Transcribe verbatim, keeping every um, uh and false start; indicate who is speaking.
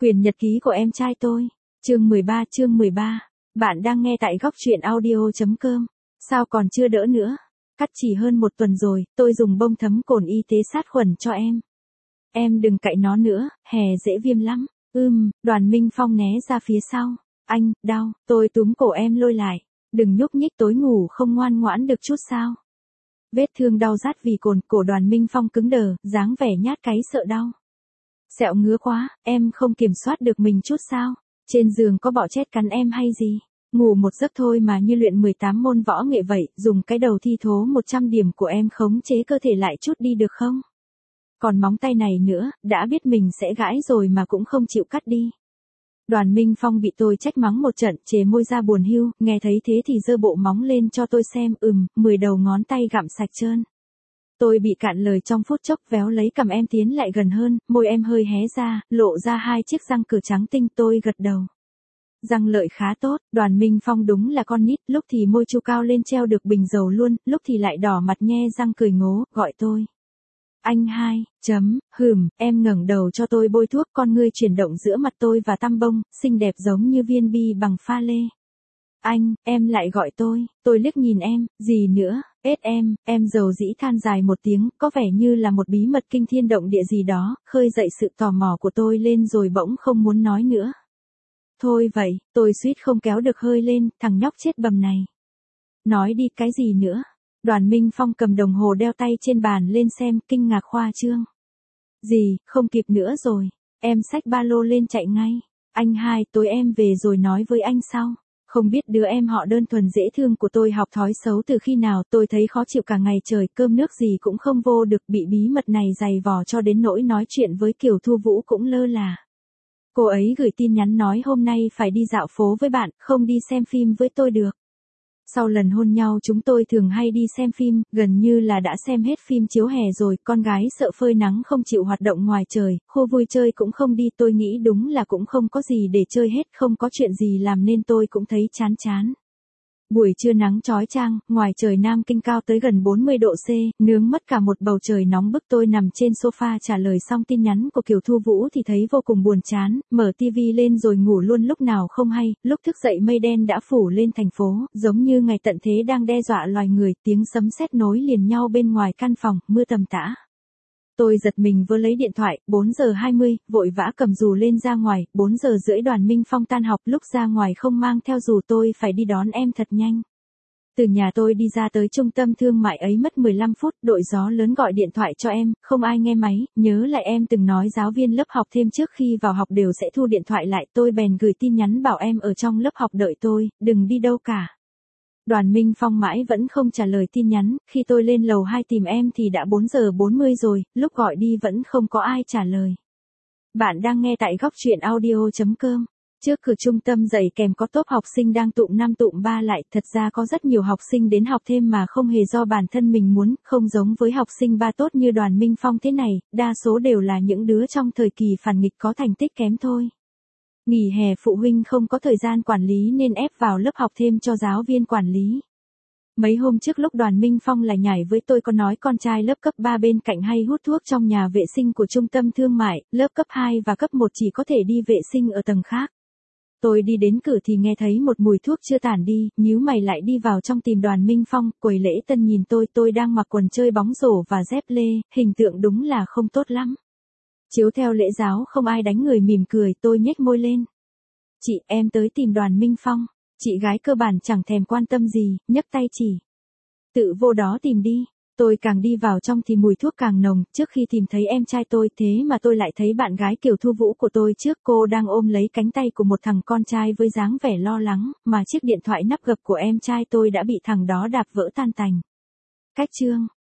Speaker 1: Quyền nhật ký của em trai tôi. Chương mười ba chương mười ba. Bạn đang nghe tại góc truyện audio.com. Sao còn chưa đỡ nữa? Cắt chỉ hơn một tuần rồi, tôi dùng bông thấm cồn y tế sát khuẩn cho em. Em đừng cạy nó nữa, hè dễ viêm lắm. Ưm, Đoàn Minh Phong né ra phía sau. Anh, đau, tôi túm cổ em lôi lại. Đừng nhúc nhích, tối ngủ không ngoan ngoãn được chút sao? Vết thương đau rát vì cồn, cổ Đoàn Minh Phong cứng đờ, dáng vẻ nhát cáy sợ đau. Sẹo ngứa quá, em không kiểm soát được mình chút sao? Trên giường có bọ chét cắn em hay gì? Ngủ một giấc thôi mà như luyện mười tám môn võ nghệ vậy, dùng cái đầu thi thố một trăm điểm của em khống chế cơ thể lại chút đi được không? Còn móng tay này nữa, đã biết mình sẽ gãi rồi mà cũng không chịu cắt đi. Đoàn Minh Phong bị tôi trách mắng một trận, chề môi ra buồn hiu, nghe thấy thế thì giơ bộ móng lên cho tôi xem, ừm, mười đầu ngón tay gặm sạch trơn. Tôi bị cạn lời trong phút chốc, véo lấy cầm em tiến lại gần hơn, môi em hơi hé ra, lộ ra hai chiếc răng cửa trắng tinh, tôi gật đầu. Răng lợi khá tốt, Đoàn Minh Phong đúng là con nít, lúc thì môi chu cao lên treo được bình dầu luôn, lúc thì lại đỏ mặt nhe răng cười ngố, gọi tôi. Anh hai, chấm, hừm, em ngẩng đầu cho tôi bôi thuốc, con ngươi chuyển động giữa mặt tôi và tăm bông, xinh đẹp giống như viên bi bằng pha lê. Anh, em lại gọi tôi, tôi liếc nhìn em, gì nữa, ết em, em dầu dĩ than dài một tiếng, có vẻ như là một bí mật kinh thiên động địa gì đó, khơi dậy sự tò mò của tôi lên rồi bỗng không muốn nói nữa. Thôi vậy, tôi suýt không kéo được hơi lên, thằng nhóc chết bầm này. Nói đi cái gì nữa? Đoàn Minh Phong cầm đồng hồ đeo tay trên bàn lên xem, kinh ngạc khoa trương. Gì, không kịp nữa rồi, em xách ba lô lên chạy ngay. Anh hai, tối em về rồi nói với anh sau. Không biết đứa em họ đơn thuần dễ thương của tôi học thói xấu từ khi nào, tôi thấy khó chịu cả ngày trời, cơm nước gì cũng không vô được, bị bí mật này dày vò cho đến nỗi nói chuyện với Kiều Thu Vũ cũng lơ là. Cô ấy gửi tin nhắn nói hôm nay phải đi dạo phố với bạn, không đi xem phim với tôi được. Sau lần hôn nhau chúng tôi thường hay đi xem phim, gần như là đã xem hết phim chiếu hè rồi, con gái sợ phơi nắng không chịu hoạt động ngoài trời, khu vui chơi cũng không đi, tôi nghĩ đúng là cũng không có gì để chơi hết, không có chuyện gì làm nên tôi cũng thấy chán chán. Buổi trưa nắng chói chang, ngoài trời Nam Kinh cao tới gần bốn mươi độ C, nướng mất cả một bầu trời nóng bức, tôi nằm trên sofa trả lời xong tin nhắn của Kiều Thu Vũ thì thấy vô cùng buồn chán, mở tivi lên rồi ngủ luôn lúc nào không hay, lúc thức dậy mây đen đã phủ lên thành phố, giống như ngày tận thế đang đe dọa loài người, tiếng sấm sét nối liền nhau bên ngoài căn phòng, mưa tầm tã. Tôi giật mình vơ lấy điện thoại, bốn giờ hai mươi, vội vã cầm dù lên ra ngoài, bốn giờ rưỡi Đoàn Minh Phong tan học, lúc ra ngoài không mang theo dù tôi phải đi đón em thật nhanh. Từ nhà tôi đi ra tới trung tâm thương mại ấy mất mười lăm phút, đội gió lớn gọi điện thoại cho em, không ai nghe máy, nhớ lại em từng nói giáo viên lớp học thêm trước khi vào học đều sẽ thu điện thoại lại, tôi bèn gửi tin nhắn bảo em ở trong lớp học đợi tôi, đừng đi đâu cả. Đoàn Minh Phong mãi vẫn không trả lời tin nhắn, khi tôi lên lầu hai tìm em thì đã bốn giờ bốn mươi rồi, lúc gọi đi vẫn không có ai trả lời. Bạn đang nghe tại góc truyện audio.com. Trước cửa trung tâm dạy kèm có tốp học sinh đang tụm năm tụm ba lại, thật ra có rất nhiều học sinh đến học thêm mà không hề do bản thân mình muốn, không giống với học sinh ba tốt như Đoàn Minh Phong thế này, đa số đều là những đứa trong thời kỳ phản nghịch có thành tích kém thôi. Nghỉ hè phụ huynh không có thời gian quản lý nên ép vào lớp học thêm cho giáo viên quản lý. Mấy hôm trước lúc Đoàn Minh Phong lại nhảy với tôi có nói con trai lớp cấp ba bên cạnh hay hút thuốc trong nhà vệ sinh của trung tâm thương mại, lớp cấp hai và cấp một chỉ có thể đi vệ sinh ở tầng khác. Tôi đi đến cửa thì nghe thấy một mùi thuốc chưa tản đi, nhíu mày lại đi vào trong tìm Đoàn Minh Phong, quầy lễ tân nhìn tôi, tôi đang mặc quần chơi bóng rổ và dép lê, hình tượng đúng là không tốt lắm. Chiếu theo lễ giáo không ai đánh người mỉm cười, tôi nhếch môi lên. Chị, em tới tìm Đoàn Minh Phong. Chị gái cơ bản chẳng thèm quan tâm gì, nhấc tay chỉ. Tự vô đó tìm đi. Tôi càng đi vào trong thì mùi thuốc càng nồng, trước khi tìm thấy em trai tôi thế mà tôi lại thấy bạn gái Kiều Thu Vũ của tôi trước, cô đang ôm lấy cánh tay của một thằng con trai với dáng vẻ lo lắng, mà chiếc điện thoại nắp gập của em trai tôi đã bị thằng đó đạp vỡ tan tành. Cách chương.